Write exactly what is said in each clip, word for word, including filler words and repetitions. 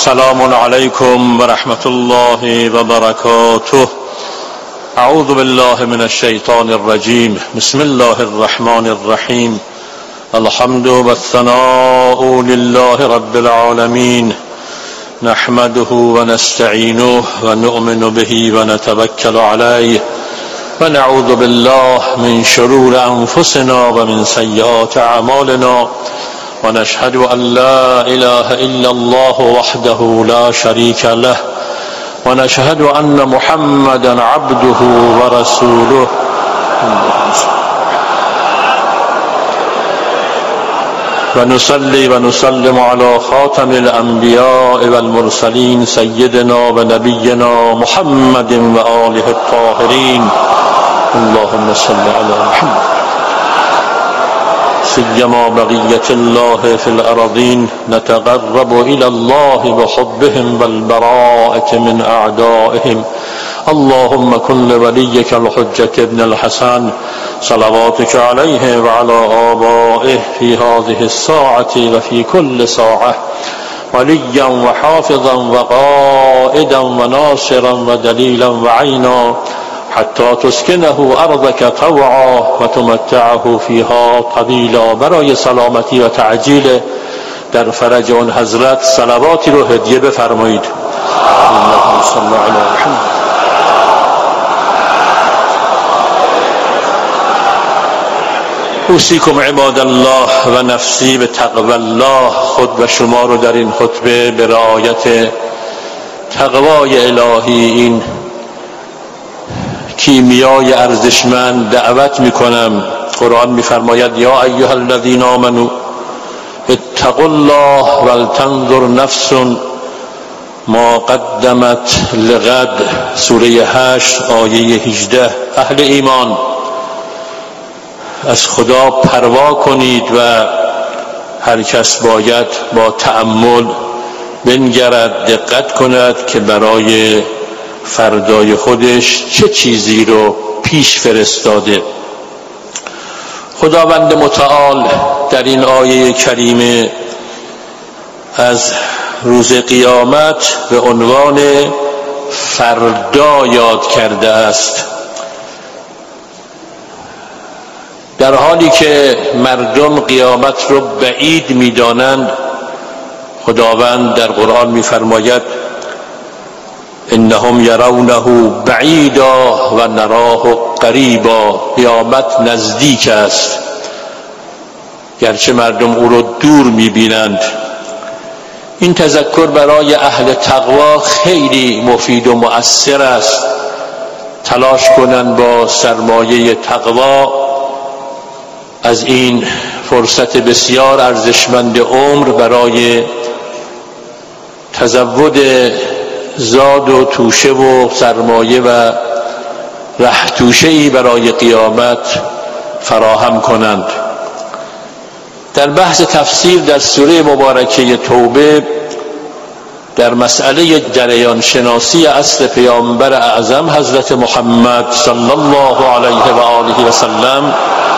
السلام عليكم ورحمة الله وبركاته. أعوذ بالله من الشيطان الرجيم. بسم الله الرحمن الرحيم. الحمد والثناء لله رب العالمين، نحمده ونستعينه ونؤمن به ونتوكل عليه ونعوذ بالله من شرور أنفسنا ومن سيئات أعمالنا، ونشهد أن لا إله إلا الله وحده لا شريك له، ونشهد أن محمدا عبده ورسوله. ونصلي ونسلم على خاتم الأنبياء والمرسلين سيدنا ونبينا محمد وآله الطاهرين. اللهم صل على محمد. سيما بقية الله في الأرضين، نتقرب إلى الله بحبهم والبراءة من أعدائهم. اللهم كن لوليك الحجة ابن الحسن صلواتك عليه وعلى آبائه في هذه الساعة وفي كل ساعة وليا وحافظا وقائدا وناصرا ودليلا وعينا، حتى تسكنه أرضك طوعا وتمتعه فيها طویلا. برای سلامتی و تعجیل در فرج اون حضرت صلواتی رو هدیه بفرمایید. اللهم صل علی محمد. اوصیکم عباد الله و نفسی به تقوی الله. خود و شما رو در این خطبه به رعایت تقوای الهی، این کیمیای ارزشمند دعوت میکنم. قرآن میفرماید یا ایها الذین آمنوا اتقوا الله ولتنظر نفس ما قدمت لغد. سوره هشت آیه هجده. اهل ایمان، از خدا پروا کنید و هر کس باید با تأمل بنگرد، دقت کند که برای فردای خودش چه چیزی رو پیش فرستاده. خداوند متعال در این آیه کریمه از روز قیامت به عنوان فردا یاد کرده است، در حالی که مردم قیامت رو بعید می‌دانند. خداوند در قرآن می‌فرماید انهم یرونه بعیدا و نراه قریبا. قیامت نزدیک است گرچه مردم او رو دور می‌بینند. این تذکر برای اهل تقوا خیلی مفید و مؤثر است. تلاش کنند با سرمایه تقوا از این فرصت بسیار ارزشمند عمر برای تزود زاد و توشه و سرمایه و ره توشه‌ای برای قیامت فراهم کنند. در بحث تفسیر در سوره مبارکه توبه در مسئله جریان شناسی اصل پیامبر اعظم حضرت محمد صلی الله علیه و آله و سلم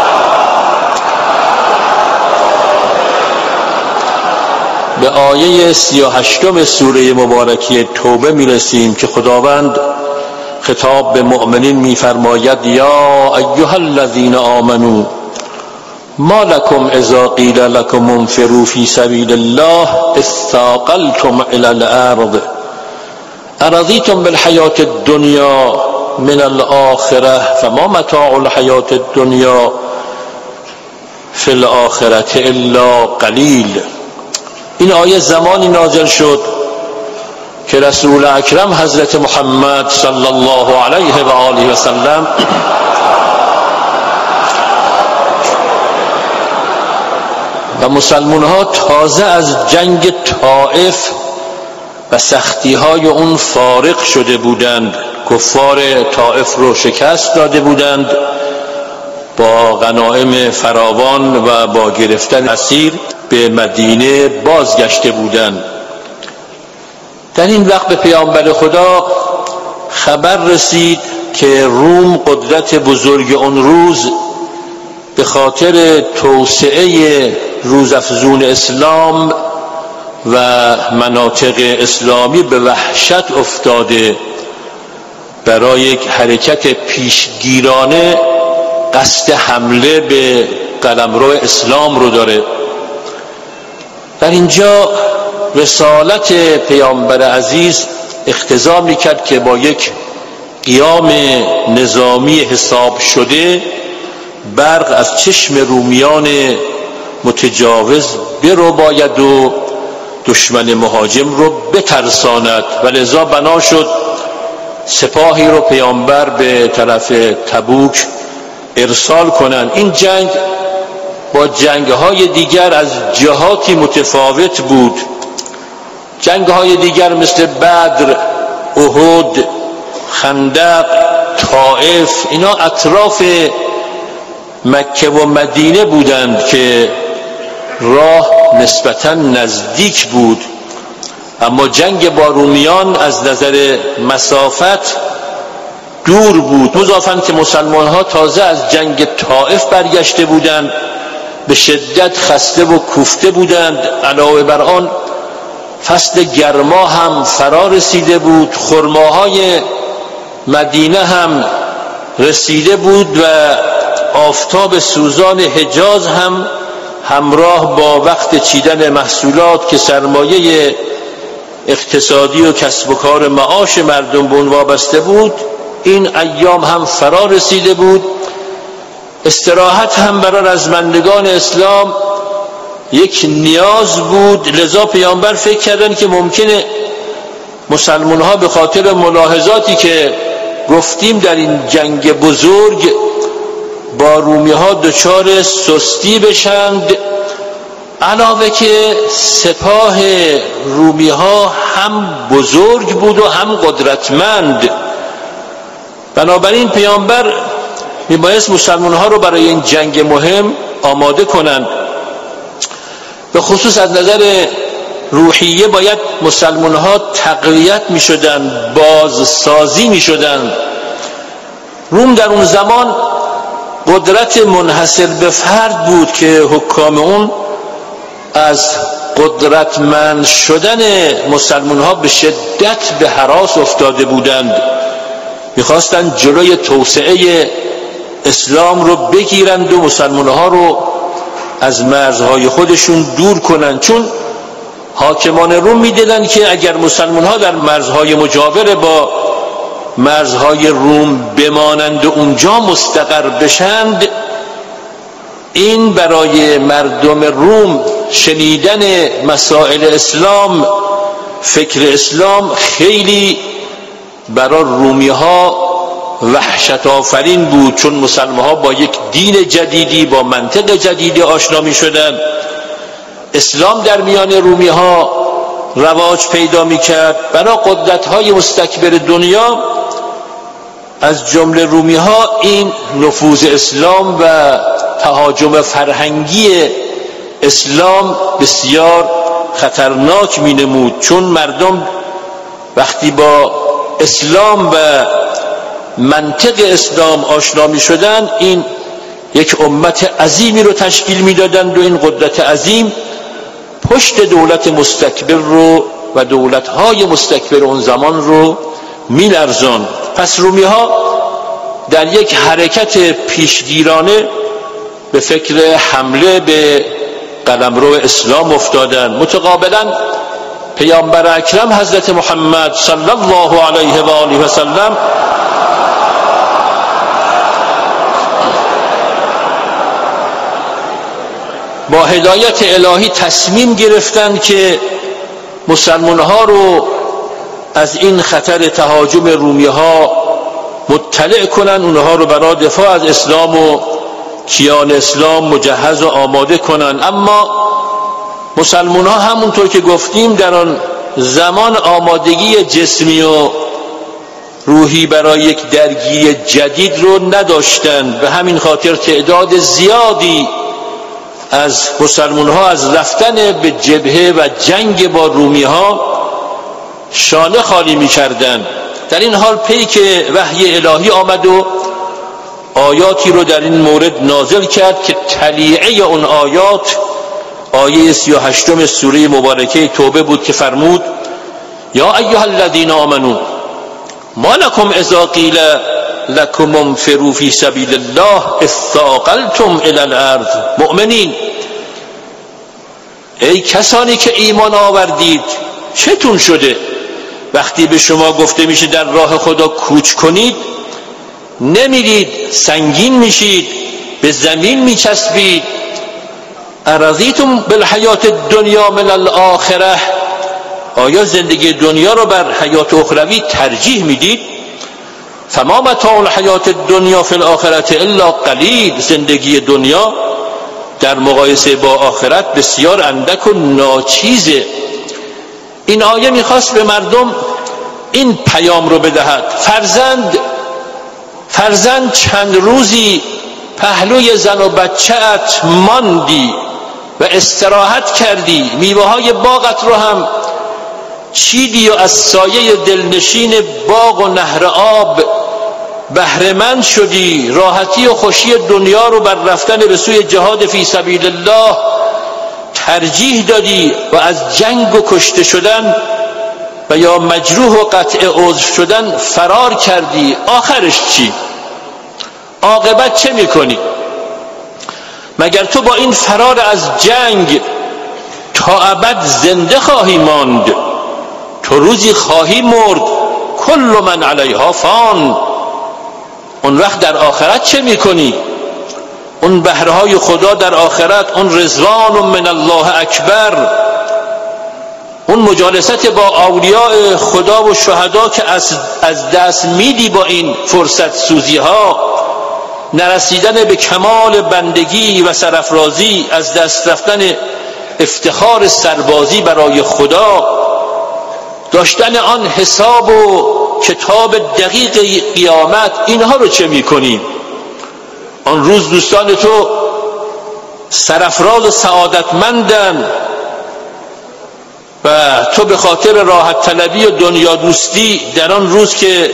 به آیه سی و هشتم سوره مبارکه توبه میرسیم که خداوند خطاب به مؤمنین میفرماید یا ایها الذین آمنوا ما لكم اذا قیل لكم انفروا فی سبیل الله استاقلتم الی الارض ارضیتم بالحیاة الدنیا من الاخره فما متاع الحیاة الدنیا فی الاخره الا قلیل. این آیه زمانی نازل شد که رسول اکرم حضرت محمد صلی الله علیه و آله و سلم و مسلمان ها تازه از جنگ طائف و سختی های اون فارغ شده بودند. کفار طائف رو شکست داده بودند، با غنایم فراوان و با گرفتن اسیر به مدینه بازگشته بودند. در این وقت به پیامبر خدا خبر رسید که روم، قدرت بزرگ اون روز، به خاطر توسعه روزافزون اسلام و مناطق اسلامی به وحشت افتاده، برای یک حرکت پیشگیرانه قصد حمله به قلمرو اسلام رو داره. در اینجا رسالت پیامبر عزیز اقتضا میکرد که با یک قیام نظامی حساب شده برق از چشم رومیان متجاوز برو باید و دشمن مهاجم رو بترساند و لذا بنا شد سپاهی رو پیامبر به طرف تبوک ارسال کنند. این جنگ با جنگ‌های دیگر از جهاتی متفاوت بود. جنگ‌های دیگر مثل بدر، احد، خندق، طائف، اینا اطراف مکه و مدینه بودند که راه نسبتاً نزدیک بود، اما جنگ با رومیان از نظر مسافت دور بود. مضافاً که مسلمان ها تازه از جنگ طائف برگشته بودند، به شدت خسته و کوفته بودند. علاوه بر آن فصل گرما هم فرا رسیده بود، خرماهای مدینه هم رسیده بود و آفتاب سوزان حجاز هم همراه با وقت چیدن محصولات که سرمایه اقتصادی و کسب و کار معاش مردم به اون وابسته بود، این ایام هم فرا رسیده بود. استراحت هم برای رزمندگان اسلام یک نیاز بود. لذا پیامبر فکر کردن که ممکنه مسلمان ها به خاطر ملاحظاتی که گفتیم در این جنگ بزرگ با رومی ها دچار سستی بشند، علاوه که سپاه رومی ها هم بزرگ بود و هم قدرتمند. بنابراین پیامبر میبایست مسلمان ها رو برای این جنگ مهم آماده کنند. به خصوص از نظر روحیه باید مسلمان ها تقویت می شدن، بازسازی می شدن. روم در اون زمان قدرت منحصر به فرد بود که حکام اون از قدرتمند شدن مسلمان ها به شدت به هراس افتاده بودند. میخواستند جلوی توسعه اسلام رو بگیرند و مسلمان ها رو از مرزهای خودشون دور کنند، چون حاکمان روم میدیدند که اگر مسلمان ها در مرزهای مجاور با مرزهای روم بمانند و اونجا مستقر بشند، این برای مردم روم شنیدن مسائل اسلام، فکر اسلام خیلی برای رومی ها وحشت آفرین بود، چون مسلمان ها با یک دین جدیدی، با منطق جدیدی آشنا می شدند. اسلام در میان رومی ها رواج پیدا می کرد. برای قدرت های مستکبر دنیا از جمله رومی ها این نفوذ اسلام و تهاجم فرهنگی اسلام بسیار خطرناک می نمود، چون مردم وقتی با اسلام و منطق اسلام آشنا می شدن، این یک امت عظیمی رو تشکیل می دادند و این قدرت عظیم پشت دولت مستکبر رو و دولت‌های مستکبر اون زمان رو می لرزاند. پس رومی ها در یک حرکت پیشگیرانه به فکر حمله به قلمرو اسلام افتادند. متقابلا پیامبر اکرم حضرت محمد صلی الله علیه و آله و سلم با هدایت الهی تصمیم گرفتند که مسلمان ها رو از این خطر تهاجم رومی ها مطلع کنند، اونها رو برای دفاع از اسلام و کیان اسلام مجهز و آماده کنند. اما مسلمان ها همونطور که گفتیم در آن زمان آمادگی جسمی و روحی برای یک درگیری جدید رو نداشتند. به همین خاطر تعداد زیادی از مسلمان ها از رفتن به جبهه و جنگ با رومی ها شانه خالی می کردن. در این حال پیک وحی الهی آمد و آیاتی رو در این مورد نازل کرد که تلیعه اون آیات آیه سی و هشتم سوره مبارکه توبه بود که فرمود یا ایها الذین آمنوا ما لکم اذا قیل لکم انفروا فی سبیل الله اثاقلتم الی الارض. مؤمنین، ای کسانی که ایمان آوردید، چتون شده وقتی به شما گفته میشه در راه خدا کوچ کنید نمیرید، سنگین میشید، به زمین میچسبید. ارضیتم بالحیات الدنیا من الاخره، آیا زندگی دنیا رو بر حیات اخروی ترجیح میدید؟ فما متاع الحیات الدنیا فی الاخره الا قلیل، زندگی دنیا در مقایسه با آخرت بسیار اندک و ناچیزه. این آیه میخواست به مردم این پیام رو بدهد: فرزند فرزند چند روزی پهلوی زن و بچه‌ات ماندی و استراحت کردی، میوه های باغت رو هم چیدی و از سایه دلنشین باغ و نهر آب بهره‌مند شدی، راحتی و خوشی دنیا رو بر رفتن به سوی جهاد فی سبیل الله ترجیح دادی و از جنگ و کشته شدن و یا مجروح و قطع عضو شدن فرار کردی. آخرش چی؟ عاقبت چه میکنی؟ مگر تو با این فرار از جنگ تا ابد زنده خواهی ماند؟ تو روزی خواهی مرد. کل من علیها فان. اون وقت در آخرت چه میکنی؟ اون بهرهای خدا در آخرت، اون رضوان من الله اکبر، اون مجالست با اولیاء خدا و شهدا که از دست میدی با این فرصت سوزی ها، نرسیدن به کمال بندگی و سرافرازی، از دست رفتن افتخار سربازی برای خدا، داشتن آن حساب و کتاب دقیق قیامت، اینها رو چه میکنی؟ آن روز دوستان تو سرافراز و سعادتمندن و تو به خاطر راحت طلبی و دنیا دوستی در آن روز که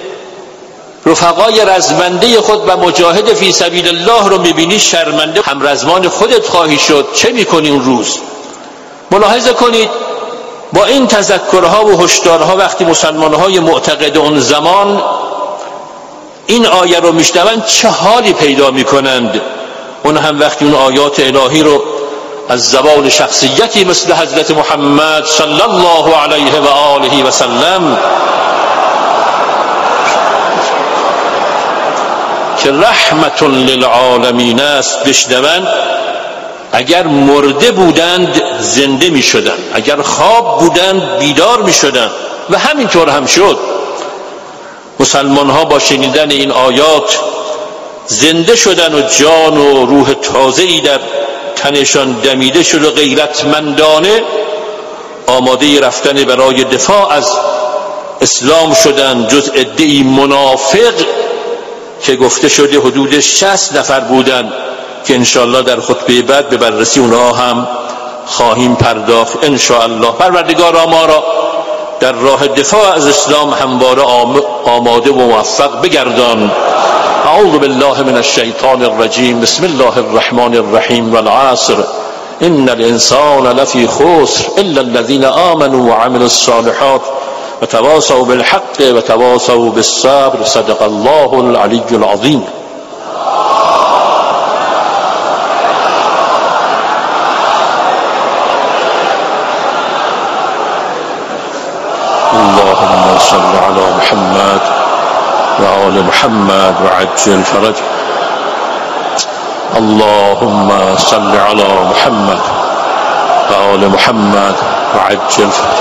رفقای رزمنده خود و مجاهد فی سبیل الله رو میبینی شرمنده هم رزمان خودت خواهی شد. چه میکنی اون روز؟ ملاحظه کنید با این تذکرها و هشدارها وقتی مسلمانهای معتقد اون زمان این آیه رو میشنوند چه حالی پیدا میکنند. اون هم وقتی اون آیات الهی رو از زبان شخصیتی مثل حضرت محمد صلی الله علیه و آله و سلم که رحمت للعالمین است بشنوند، اگر مرده بودند زنده می شدند، اگر خواب بودند بیدار می شدند. و همینطور هم شد. مسلمان ها با شنیدن این آیات زنده شدن و جان و روح تازه‌ای در تنشان دمیده شد و غیرتمندانه آماده رفتن برای دفاع از اسلام شدند. جز عده‌ای منافق که گفته شده حدود شصت نفر بودند که انشاءالله در خطبه بعد به بررسی اونها هم خواهیم پرداخت انشاءالله. پروردگار ما را در راه دفاع از اسلام همواره آماده و موفق بگردان. اعوذ بالله من الشیطان الرجیم. بسم الله الرحمن الرحیم. والعصر ان الانسان لفی خسر الا الذين آمنوا وعملوا الصالحات وتواصوا بالحق وتواصوا بالصبر. صدق الله العلی العظیم. اللهم صل على محمد و آل محمد وعجل فرج. اللهم صل على محمد و آل محمد وعجل فرج.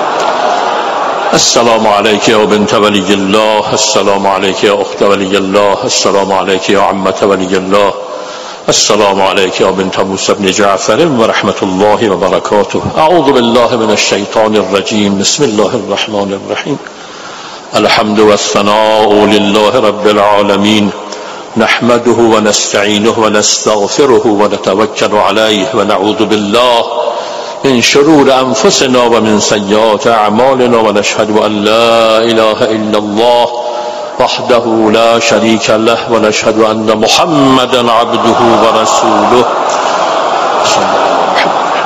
السلام عليك يا بنت ولي الله، السلام عليك يا أخت ولي الله، السلام عليك يا عمة ولي الله، السلام عليك يا بنت موسى بن جعفر ورحمة الله وبركاته. أعوذ بالله من الشيطان الرجيم. بسم الله الرحمن الرحيم. الحمد والثناء لله رب العالمين، نحمده ونستعينه ونستغفره ونتوكل عليه ونعوذ بالله من شرور أنفسنا ومن سيئات أعمالنا ونشهد أن لا إله إلا الله وحده لا شريك له ونشهد أن محمدا عبده ورسوله. صلى الله عليه وسلم.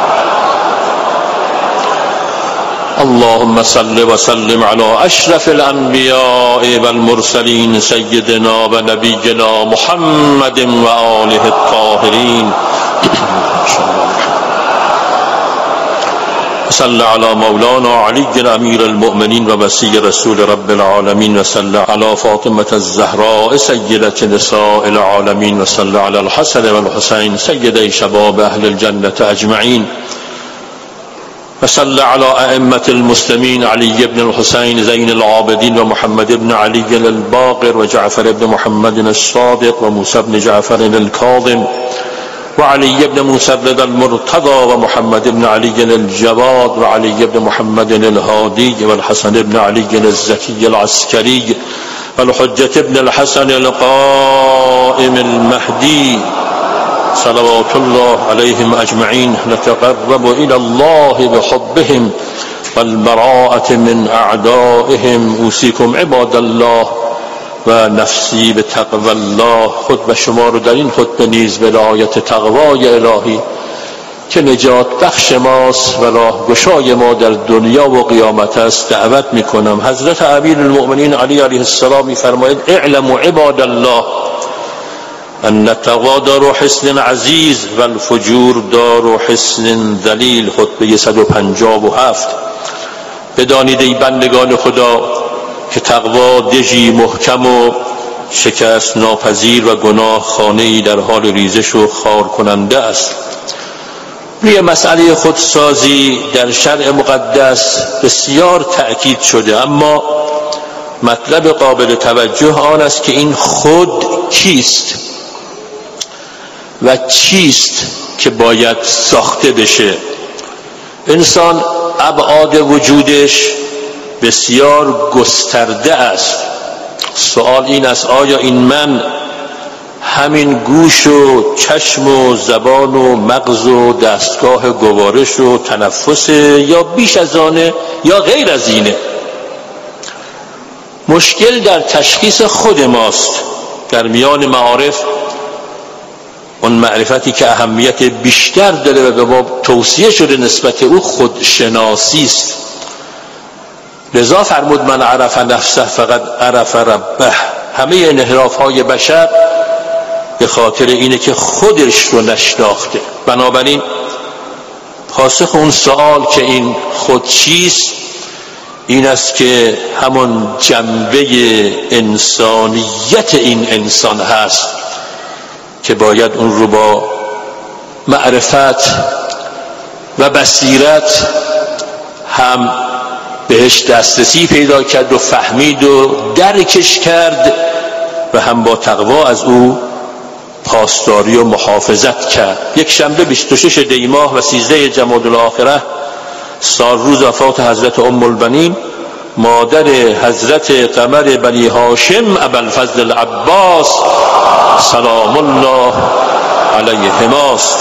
اللهم صل وسلم على اشرف الانبیاء والمرسلین سیدنا و نبینا محمد و آله الطاهرین. صل على مولانا علی امیر المؤمنین و وصی رسول رب العالمین و صل على فاطمة الزهراء سیدة نساء العالمین و صل على الحسن و الحسین سیدی شباب اهل الجنة اجمعین و صل على ائمة المسلمین علی بن الحسین زین العابدین و محمد بن علی الباقر و جعفر بن محمد الصادق و موسی بن جعفر الكاظم وعلي بن مسدد المرتضى ومحمد بن علي الجواد وعلي بن محمد الهادي والحسن بن علي الزكي العسكري والحجة بن الحسن القائم المهدي صلوات الله عليهم أجمعين. نتقرب إلى الله بحبهم والبراءة من أعدائهم. أوصيكم عباد الله و نفسی به تقوی الله. خود و شما رو در این خطبه نیز به رعایت تقوای الهی که نجات بخش ماست و راه گشای ما در دنیا و قیامت است دعوت میکنم. حضرت امیر المؤمنین علی علیه السلام میفرماید اعلموا عباد الله ان التقوی دار حصن عزیز و الفجور دار حصن ذلیل. خطبه صد و پنجاه و هفت. بدانید ای بندگان خدا که تقوا دژی محکم و شکست ناپذیر و گناه خانه‌ای در حال ریزش و خار کننده است. روی مسئله خودسازی در شرع مقدس بسیار تأکید شده، اما مطلب قابل توجه آن است که این خود کیست و چیست که باید ساخته بشه. انسان ابعاد وجودش بسیار گسترده است. سوال این است آیا این من همین گوش و چشم و زبان و مغز و دستگاه گوارش و تنفس، یا بیش از آنه یا غیر از اینه؟ مشکل در تشخیص خود ماست. در میان معارف اون معرفتی که اهمیت بیشتر داره و به ما توصیه شده نسبت او خودشناسی است. لذا فرمود من عرف نفسه فقط عرف ربه. همه انحراف های بشر به خاطر اینه که خودش رو نشناخته. بنابراین پاسخ اون سوال که این خود چیست این است که همون جنبه انسانیت این انسان هست که باید اون رو با معرفت و بصیرت هم بهش دسترسی پیدا کرد و فهمید و درکش کرد و هم با تقوا از او پاسداری و محافظت کرد. یک شنبه بیست و شش دی ماه و سیزده جمادی الاخره سال روز وفات حضرت ام البنین مادر حضرت قمر بنی هاشم ابوالفضل العباس سلام الله علیهماست.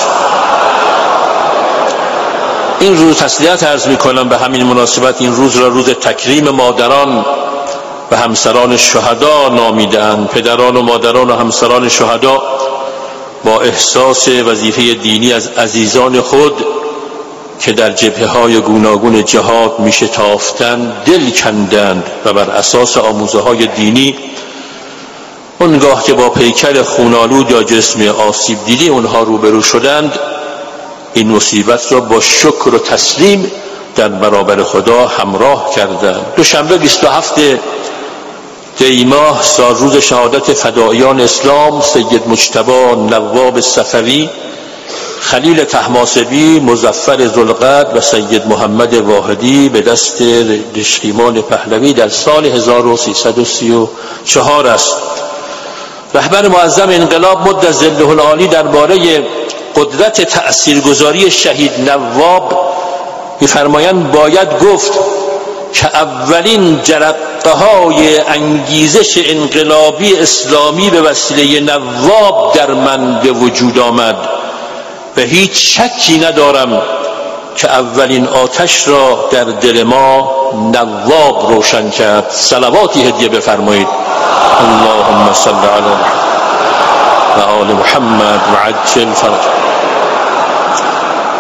این روز تسلیت عرض می کنم به همین مناسبت. این روز را روز تکریم مادران و همسران شهدا نامیدند. پدران و مادران و همسران شهدا با احساس وظیفه دینی از عزیزان خود که در جبهه‌های گوناگون جهاد می شتافتند دل کندند و بر اساس آموزه های دینی اونگاه که با پیکر خونالود یا جسم آسیب دیده اونها روبرو شدند این مصیبت را با شکر و تسلیم در برابر خدا همراه کردند. دوشنبه بیست و هفت دی ماه سال روز شهادت فداییان اسلام سید مجتبی نواب صفوی، خلیل طهماسبی، مظفر ذوالقرد و سید محمد واحدی به دست رشکیمان پهلوی در سال هزار و سیصد و سی و چهار است. رهبر معظم انقلاب مد ظله العالی درباره قدرت تأثیرگذاری شهید نواب می‌فرمایند باید گفت که اولین جرقه های انگیزش انقلابی اسلامی به وسیله نواب در من به وجود آمد و هیچ شکی ندارم که اولین آتش را در دل ما نواب روشن کرد. صلواتی هدیه بفرمایید. اللهم صل علی و آل محمد و عجل فرج.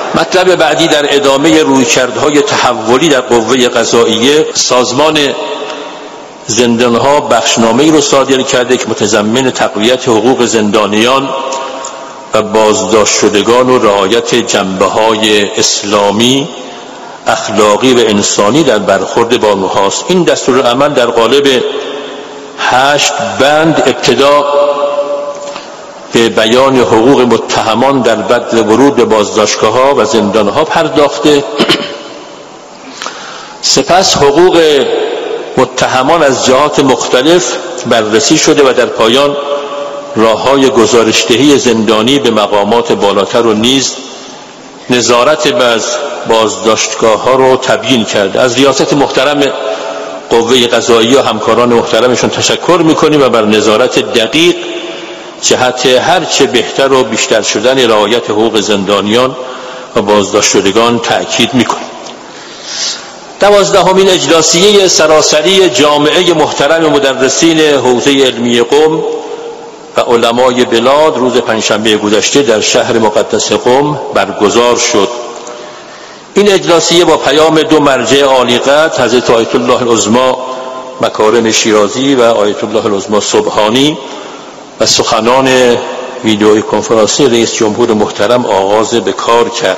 مطلب بعدی در ادامه رویکردهای تحولی در قوه قضاییه، سازمان زندانها بخشنامه‌ای رو صادر کرده که متضمن تقویت حقوق زندانیان و بازداشت شدگان و رعایت جنبه‌های اسلامی، اخلاقی و انسانی در برخورد با اونهاست. این دستورالعمل در قالب هشت بند ابتدا به بیان حقوق متهمان در بدء ورود به بازداشتگاه‌ها و زندان‌ها پرداخته، سپس حقوق متهمان از جهات مختلف بررسی شده و در پایان راه‌های گزارش‌دهی زندانی به مقامات بالاتر و نیز نظارت بر بازداشتگاه‌ها رو تبیین کرده. از ریاست محترم قوه قضاییه و همکاران محترمشون تشکر می‌کنیم و بر نظارت دقیق جهت هر چه بهتر و بیشتر شدن رعایت حقوق زندانیان و بازداشت شدگان تأکید می‌کنیم. دوازدهمین اجلاسیه سراسری جامعه محترم مدرسین حوزه علمی قم و علمای بلاد روز پنجشنبه گذشته در شهر مقدس قم برگزار شد. این اجلاسیه با پیام دو مرجع عالیقدر حضرت آیت الله العظمی مکارم شیرازی و آیت الله العظمی سبحانی و سخنان ویدئوی کنفرانسی رئیس جمهور محترم آغاز به کار کرد.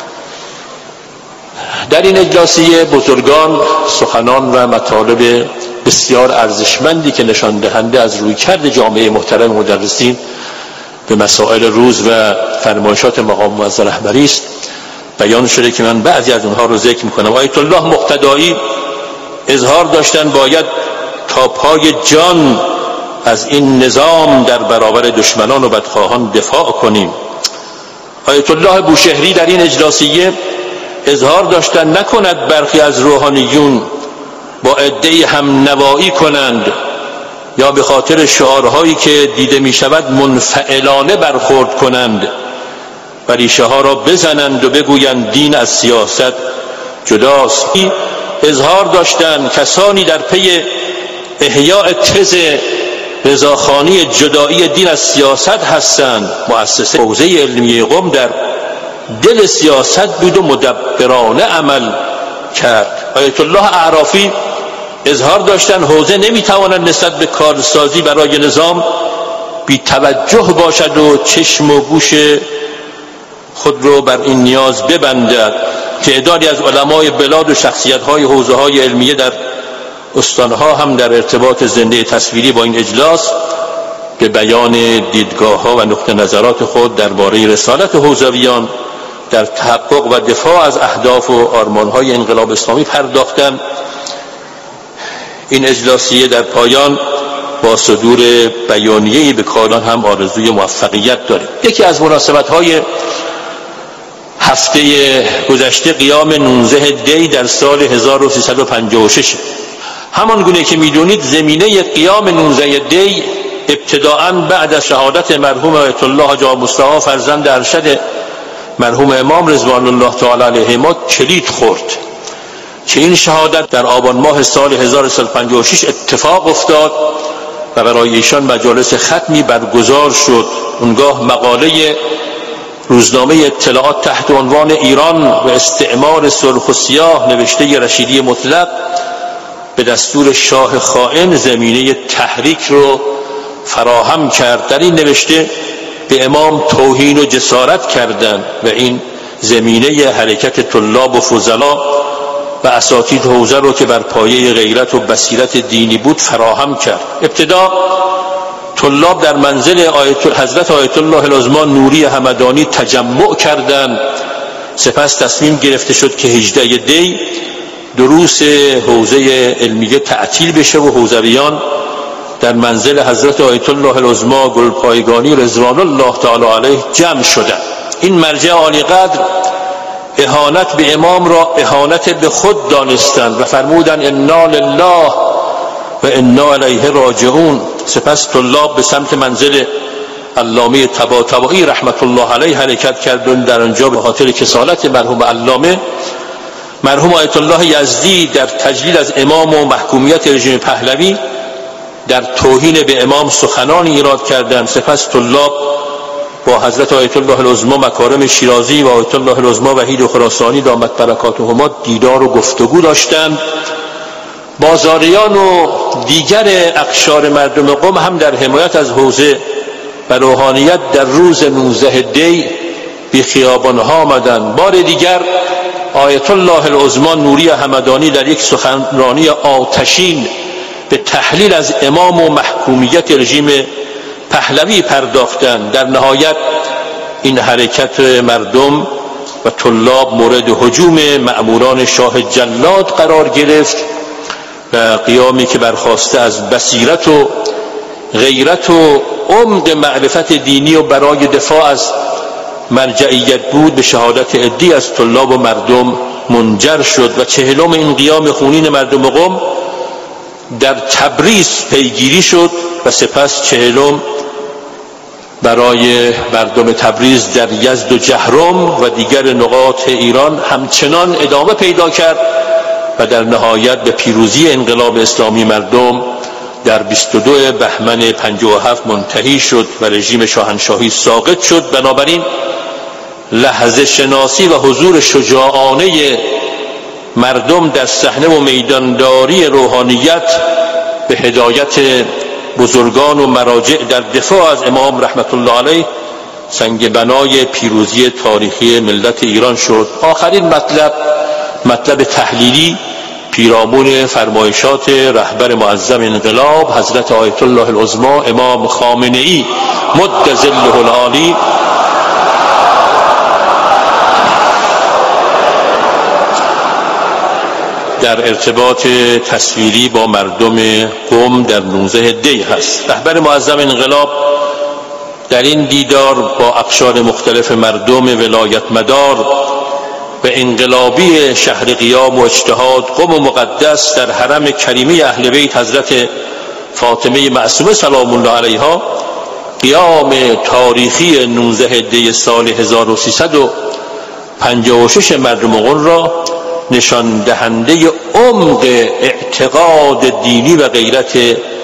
در این اجلاسیه بزرگان سخنان و مطالب بسیار ارزشمندی که نشان دهنده از رویکرد جامعه محترم مدرسین به مسائل روز و فرمایشات مقام معظم رهبری است بیان شده که من بعضی از اونها رو ذکر میکنم. آیت الله مقتدایی اظهار داشتن باید تا پای جان از این نظام در برابر دشمنان و بدخواهان دفاع کنیم. آیت الله بوشهری در این اجلاسیه اظهار داشتن نکند برخی از روحانیون با عده‌ای هم نوایی کنند یا به خاطر شعارهایی که دیده می شود منفعلانه برخورد کنند و ریشه ها را بزنند و بگویند دین از سیاست جداست. اظهار داشتند کسانی در پی احیاء تز رضاخانی جدایی دین از سیاست هستند. مؤسسه حوزه علمی قم در دل سیاست بود و مدبرانه عمل کرد. آیت الله اعرافی اظهار داشتن حوزه نمیتواند نسبت به کارسازی برای نظام بی توجه باشد و چشم و گوش خود رو بر این نیاز ببندد. تعدادی از علمای بلاد و شخصیت‌های حوزه‌های علمیه در استانها هم در ارتباط زنده تصویری با این اجلاس به بیان دیدگاه‌ها و نقطه نظرات خود درباره رسالت حوزویان در تحقق و دفاع از اهداف و آرمان‌های انقلاب اسلامی پرداختند. این اجلاسیه در پایان با صدور بیانیه‌ای به کاران هم آرزوی موفقیت داریم. یکی از مناسبت‌های هفته گذشته قیام نوزده دی در سال هزار و سیصد و پنجاه و شش. همان گونه که می‌دونید زمینه قیام نوزده دی ابتداءً بعد از شهادت مرحوم آیت الله حاجی مصطفی فرزند ارشد مرحوم امام رضوان الله تعالی علیهما کلید خورد که این شهادت در آبان ماه سال هزار و سیصد و پنجاه و شش اتفاق افتاد و برای ایشان مجالس ختمی برگزار شد. اونگاه مقاله روزنامه اطلاعات تحت عنوان ایران و استعمار سرخ و سیاه نوشته رشیدی مطلق به دستور شاه خائن زمینه تحریک رو فراهم کرد. در این نوشته به امام توهین و جسارت کردند و این زمینه حرکت طلاب و فضلا و اساتید حوزه رو که بر پایه غیرت و بصیرت دینی بود فراهم کرد. ابتدا طلاب در منزل آیت حضرت آیت الله العظمی نوری همدانی تجمع کردند. سپس تصمیم گرفته شد که هجده دی دروس حوزه علمیه تعطیل بشه و حوزویان در منزل حضرت آیت الله العظمی گلپایگانی رضوان الله تعالی علیه جمع شدند. این مرجع عالی قدر اهانت به امام را اهانت به خود دانستند و فرمودند انا لله و انا الیه راجعون. سپس طلاب به سمت منزل علامه طباطبایی رحمت الله علیه حرکت کردند. در آنجا به خاطر کسالت مرحوم علامه مرحوم آیت الله یزدی در تجلیل از امام و محکومیت رژیم پهلوی در توهین به امام سخنانی ایراد کردند. سپس طلاب با حضرت آیت الله العظما مکارم شیرازی و آیت الله العظما وحید خراسانی دامت برکاتهما دیدار و گفتگو داشتند. بازاریان و دیگر اقشار مردم قم هم در حمایت از حوزه و روحانیت در روز نوزده دی به خیابانها آمدند. بار دیگر آیت الله العظما نوری همدانی در یک سخنرانی آتشین به تحلیل از امام و محکومیت رژیم پهلوی پرداختند. در نهایت این حرکت مردم و طلاب مورد هجوم مأموران شاه جلاد قرار گرفت و قیامی که برخاسته از بصیرت و غیرت و عمق معرفت دینی و برای دفاع از مرجعیت بود به شهادت عده‌ای از طلاب و مردم منجر شد و چهلم این قیام خونین مردم قم در تبریز پیگیری شد و سپس چهلم برای مردم تبریز در یزد و جهرم و دیگر نقاط ایران همچنان ادامه پیدا کرد و در نهایت به پیروزی انقلاب اسلامی مردم در بیست و دو بهمن پنجاه و هفت منتهی شد و رژیم شاهنشاهی ساقط شد. بنابراین لحظه شناسی و حضور شجاعانه مردم در صحنه و میدانداری روحانیت به هدایت بزرگان و مراجع در دفاع از امام رحمت الله علیه سنگ بنای پیروزی تاریخی ملت ایران شد. آخرین مطلب مطلب تحلیلی پیرامون فرمایشات رهبر معظم انقلاب حضرت آیت الله العظما امام خامنه ای مد ظله العالی در ارتباط تصویری با مردم قم در نوزده دی هست. رهبر معظم انقلاب در این دیدار با اقشار مختلف مردم ولایت مدار و انقلابی شهر قیام و اجتهاد قم مقدس در حرم کریمه اهل بیت حضرت فاطمه معصومه سلام الله علیها قیام تاریخی نوزده دی سال هزار و سیصد و پنجاه و شش مردم قم را نشان دهنده عمق اعتقاد دینی و غیرت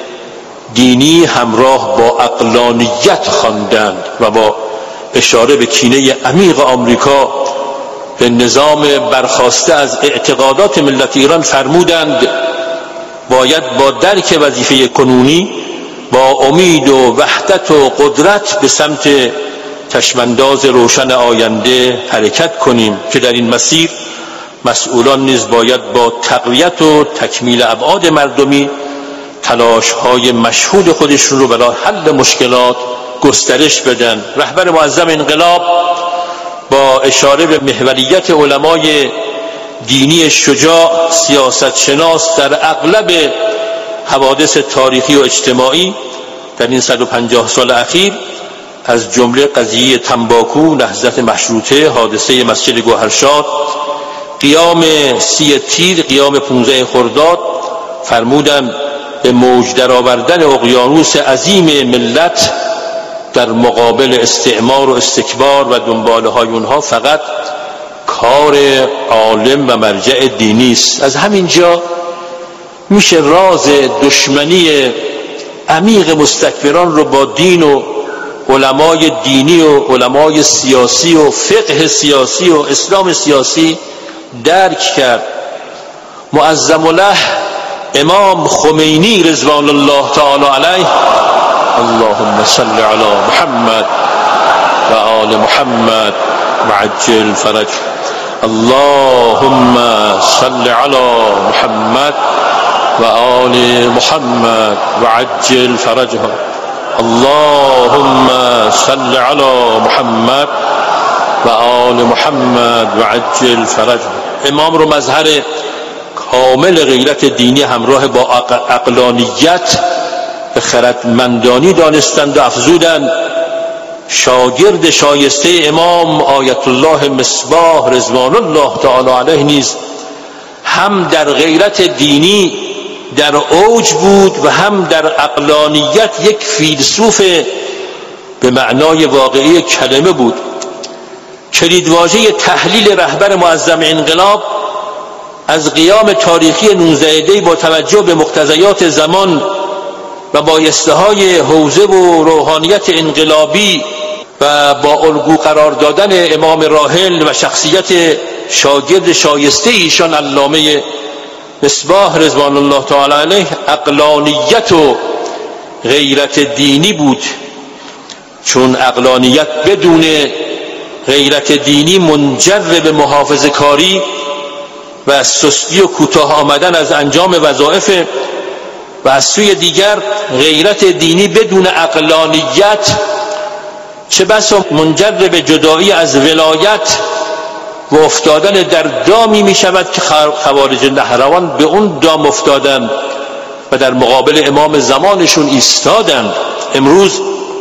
دینی همراه با عقلانیت خواندند و با اشاره به کینه عمیق آمریکا به نظام برخاسته از اعتقادات ملت ایران فرمودند باید با درک وظیفه کنونی با امید و وحدت و قدرت به سمت چشمانداز روشن آینده حرکت کنیم که در این مسیر مسئولان نیز باید با تقویت و تکمیل ابعاد مردمی تلاش‌های مشهود خودشون رو برای حل مشکلات گسترش بدن. رهبر معظم انقلاب با اشاره به محوریت علمای دینی شجاع سیاست شناس در اغلب حوادث تاریخی و اجتماعی در این صد و پنجاه سال اخیر از جمله قضیه تنباکو، نهضت مشروطه، حادثه مسجد گوهرشاد، قیام سی تیر، قیام پانزده خرداد فرمودند به موج درآوردن اقیانوس عظیم ملت در مقابل استعمار و استکبار و دنباله های اونها فقط کار عالم و مرجع دینی است. از همین جا میشه راز دشمنی عمیق مستکبران رو با دین و علمای دینی و علمای سیاسی و فقه سیاسی و اسلام سیاسی درک کرد. معظم له امام خمینی رضوان الله تعالی علیه اللهم صل علی محمد و آل محمد و عجل فرج اللهم صل علی محمد و آل محمد و عجل فرجهم اللهم صل علی محمد و آل محمد و عجل فرجهم. امام رو مظهر کامل غیرت دینی همراه با عقلانیت و خردمندانی دانستند و افزودند شاگرد شایسته امام آیت الله مصباح رضوان الله تعالی علیه نیز هم در غیرت دینی در اوج بود و هم در عقلانیت یک فیلسوف به معنای واقعی کلمه بود. کلیدواژه تحلیل رهبر معظم انقلاب از قیام تاریخی نوزده دی با توجه به مقتضیات زمان و بایسته‌های حوزه و روحانیت انقلابی و با الگو قرار دادن امام راحل و شخصیت شاگرد شایسته ایشان علامه مصباح رضوان الله تعالی علیه عقلانیت و غیرت دینی بود، چون عقلانیت بدون غیرت دینی منجر به محافظه کاری و سستی و کوتاه آمدن از انجام وظایف، و از سوی دیگر غیرت دینی بدون عقلانیت چه بسا منجر به جدایی از ولایت و افتادن در دامی می شود که خوارج نهروان به اون دام افتادند و در مقابل امام زمانشون ایستادند. امروز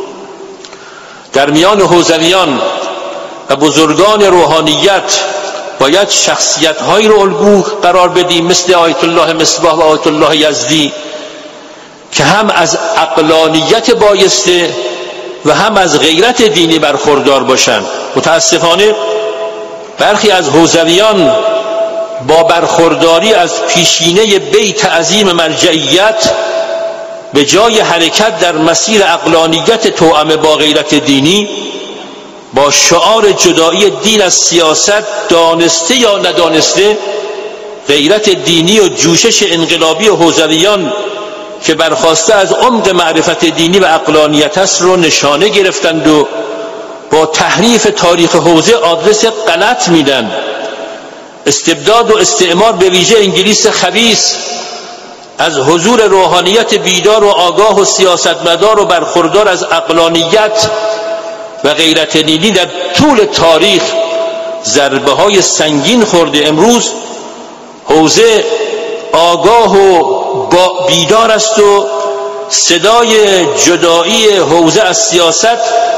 در میان حوزویان و بزرگان روحانیت باید شخصیت هایی رو الگو قرار بدیم مثل آیت الله مصباح و آیت الله یزدی که هم از عقلانیت بایسته و هم از غیرت دینی برخوردار باشند. متاسفانه برخی از حوزویان با برخورداری از پیشینه بیت عظیم مرجعیت به جای حرکت در مسیر عقلانیت توأم با غیرت دینی، با شعار جدایی دین از سیاست دانسته یا ندانسته غیرت دینی و جوشش انقلابی حوزویان که برخواسته از عمق معرفت دینی و عقلانیت است رو نشانه گرفتند و با تحریف تاریخ حوزه آدرس غلط میدن. استبداد و استعمار به ویژه انگلیس خبیث از حضور روحانیت بیدار و آگاه و سیاستمدار و برخوردار از عقلانیت و غیرت دینی در طول تاریخ ضربه های سنگین خورده. امروز حوزه آگاه و با بیدار است و صدای جدایی حوزه از سیاست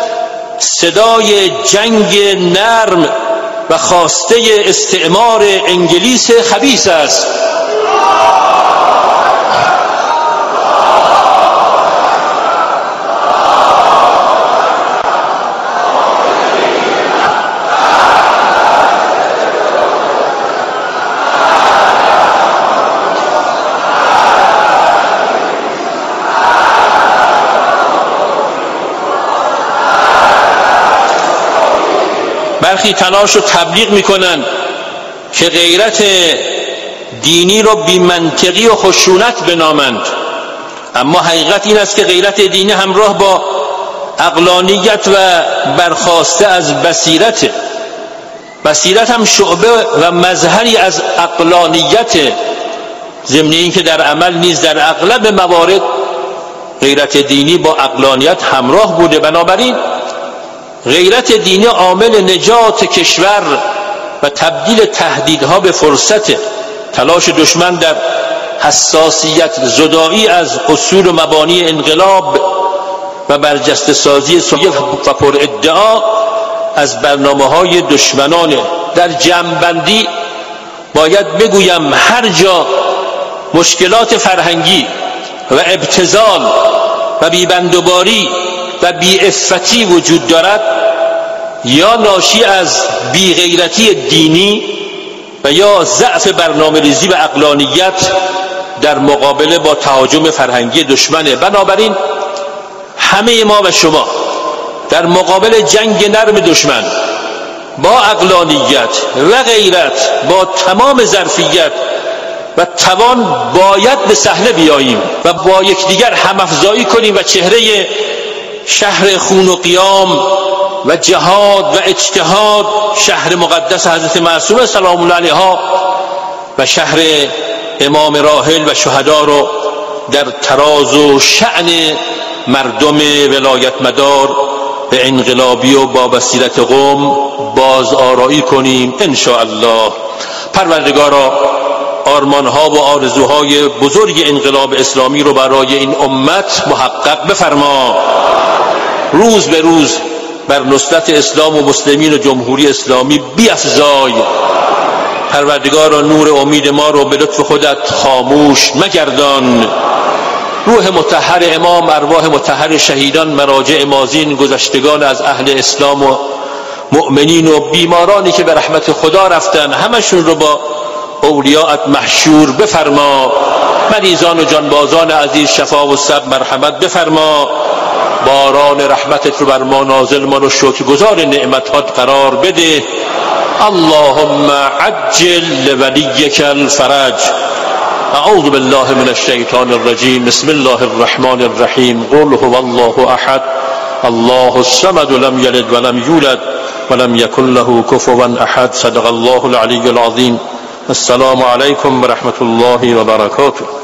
صدای جنگ نرم و خواسته استعمار انگلیس خبیث است. برخی تلاش و تبلیغ میکنن که غیرت دینی رو بی منطقی و خشونت بنامند، اما حقیقت این است که غیرت دینی همراه با عقلانیت و برخاسته از بصیرت. بصیرت هم شعبه و مظهری از عقلانیت، ضمن این که در عمل نیز در اغلب موارد غیرت دینی با عقلانیت همراه بوده. بنابراین غیرت دینی عامل نجات کشور و تبدیل تهدیدها به فرصت. تلاش دشمن در حساسیت زدایی از اصول و مبانی انقلاب و برجسته سازی سایف و پر ادعا از برنامه های دشمنانه. در جمع‌بندی باید بگویم هر جا مشکلات فرهنگی و ابتذال و بیبندوباری و بی‌عفتی وجود دارد، یا ناشی از بی‌غیرتی دینی و یا ضعف برنامه‌ریزی و عقلانیت در مقابله با تهاجم فرهنگی دشمنه. بنابراین همه ما و شما در مقابل جنگ نرم دشمن با عقلانیت و غیرت با تمام ظرفیت و توان باید به صحنه بیاییم و با یکدیگر هم‌افزایی کنیم و چهره شهر خون و قیام و جهاد و اجتهاد، شهر مقدس حضرت معصومه سلام الله علیها و شهر امام راحل و شهدا رو در تراز و شأن مردم ولایت مدار به انقلابی و با بصیرت قوم باز آرایی کنیم ان شاء الله. پروردگارا آرمانها و آرزوهای بزرگ انقلاب اسلامی رو برای این امت محقق بفرما. روز به روز بر نصرت اسلام و مسلمین و جمهوری اسلامی بیفزای. پروردگارا نور امید ما رو به لطف خودت خاموش مگردان. روح مطهر امام، ارواح مطهر شهیدان، مراجع ماضین، گذشتگان از اهل اسلام و مؤمنین و بیمارانی که به رحمت خدا رفتن، همشون رو با اولیاءت محشور بفرما. مریضان و جانبازان عزیز شفا و صبر مرحمت بفرما. باران رحمتت رو بر ما نازل، ما رو شکرگزار نعمتات قرار بده. اللهم عجل لولیک الفرج. اعوذ بالله من الشیطان الرجیم. بسم الله الرحمن الرحیم. قل هو الله احد الله الصمد لم یلد ولم یولد ولم یکن له کفوا احد. صدق الله العلی العظیم. السلام علیکم و رحمت الله و برکاته.